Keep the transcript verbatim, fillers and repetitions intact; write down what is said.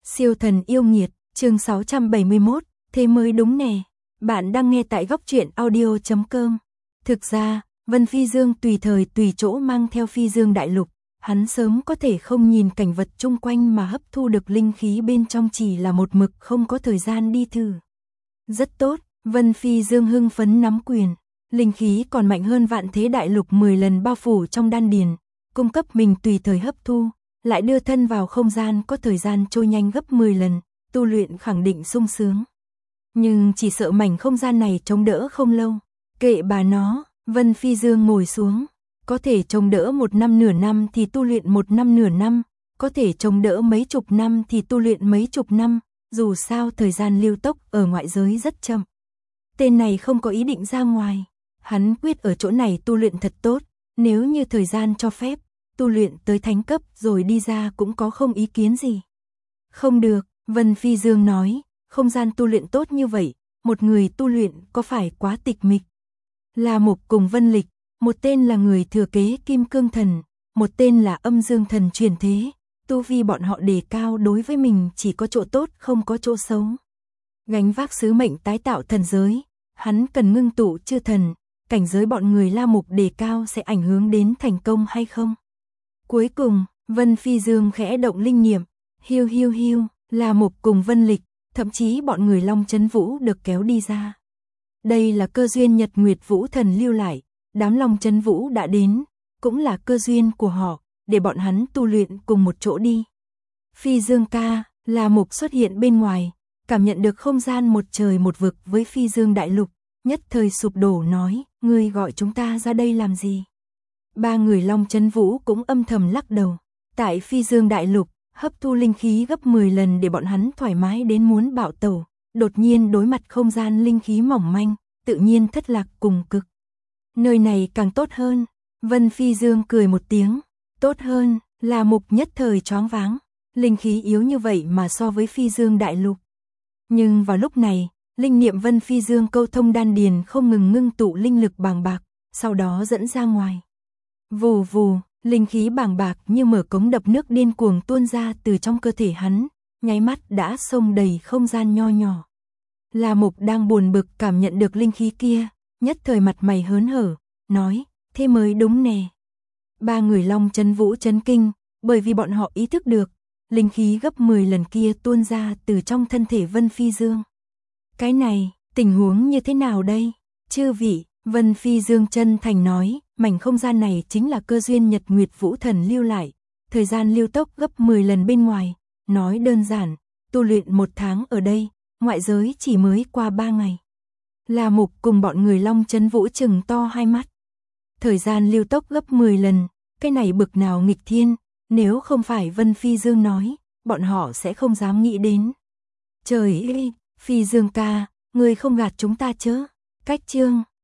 Siêu thần yêu nghiệt, chương sáu trăm bảy mươi mốt, thế mới đúng nè. Bạn đang nghe tại góc truyện audio chấm com. Thực ra, Vân Phi Dương tùy thời tùy chỗ mang theo Phi Dương đại lục, hắn sớm có thể không nhìn cảnh vật chung quanh mà hấp thu được linh khí bên trong, chỉ là một mực không có thời gian đi thử. Rất tốt, Vân Phi Dương hưng phấn nắm quyền, linh khí còn mạnh hơn Vạn Thế đại lục mười lần bao phủ trong đan điền, cung cấp mình tùy thời hấp thu, lại đưa thân vào không gian có thời gian trôi nhanh gấp mười lần, tu luyện khẳng định sung sướng. Nhưng chỉ sợ mảnh không gian này chống đỡ không lâu. Kệ bà nó, Vân Phi Dương ngồi xuống, có thể chống đỡ một năm nửa năm thì tu luyện một năm nửa năm, có thể chống đỡ mấy chục năm thì tu luyện mấy chục năm, dù sao thời gian lưu tốc ở ngoại giới rất chậm. Tên này không có ý định ra ngoài, hắn quyết ở chỗ này tu luyện thật tốt, nếu như thời gian cho phép, tu luyện tới thánh cấp rồi đi ra cũng có không ý kiến gì. Không được, Vân Phi Dương nói, không gian tu luyện tốt như vậy, một người tu luyện có phải quá tịch mịch. La Mục cùng Vân Lịch, một tên là người thừa kế Kim Cương Thần, một tên là Âm Dương Thần truyền thế, tu vi bọn họ đề cao đối với mình chỉ có chỗ tốt không có chỗ xấu. Gánh vác sứ mệnh tái tạo thần giới, hắn cần ngưng tụ chư thần, cảnh giới bọn người La Mục đề cao sẽ ảnh hưởng đến thành công hay không. Cuối cùng, Vân Phi Dương khẽ động linh niệm, hiu hiu hiu, La Mục cùng Vân Lịch, thậm chí bọn người Long Chấn Vũ được kéo đi ra. Đây là cơ duyên Nhật Nguyệt Vũ Thần lưu lại, đám Long Chấn Vũ đã đến, cũng là cơ duyên của họ, để bọn hắn tu luyện cùng một chỗ đi. Phi Dương ca, La Mục xuất hiện bên ngoài, cảm nhận được không gian một trời một vực với Phi Dương đại lục, nhất thời sụp đổ nói, ngươi gọi chúng ta ra đây làm gì? Ba người Long Chấn Vũ cũng âm thầm lắc đầu, tại Phi Dương đại lục, hấp thu linh khí gấp mười lần để bọn hắn thoải mái đến muốn bạo tẩu, đột nhiên đối mặt không gian linh khí mỏng manh, tự nhiên thất lạc cùng cực. Nơi này càng tốt hơn, Vân Phi Dương cười một tiếng, tốt hơn, là Mục nhất thời choáng váng, linh khí yếu như vậy mà so với Phi Dương đại lục. Nhưng vào lúc này, linh niệm Vân Phi Dương câu thông đan điền không ngừng ngưng tụ linh lực bàng bạc, sau đó dẫn ra ngoài. Vù vù, linh khí bàng bạc như mở cống đập nước điên cuồng tuôn ra từ trong cơ thể hắn, nháy mắt đã xông đầy không gian nho nhỏ. La Mục đang buồn bực cảm nhận được linh khí kia, nhất thời mặt mày hớn hở, nói, thế mới đúng nè. Ba người Long Chấn Vũ chấn kinh, bởi vì bọn họ ý thức được, linh khí gấp mười lần kia tuôn ra từ trong thân thể Vân Phi Dương. Cái này, tình huống như thế nào đây? Chư vị, Vân Phi Dương chân thành nói, mảnh không gian này chính là cơ duyên Nhật Nguyệt Vũ Thần lưu lại, thời gian lưu tốc gấp mười lần bên ngoài, nói đơn giản, tu luyện một tháng ở đây, ngoại giới chỉ mới qua ba ngày. La Mục cùng bọn người Long Chấn Vũ chừng to hai mắt. Thời gian lưu tốc gấp mười lần, cái này bực nào nghịch thiên, nếu không phải Vân Phi Dương nói, bọn họ sẽ không dám nghĩ đến. Trời ơi, Phi Dương ca, người không gạt chúng ta chứ? Cách chương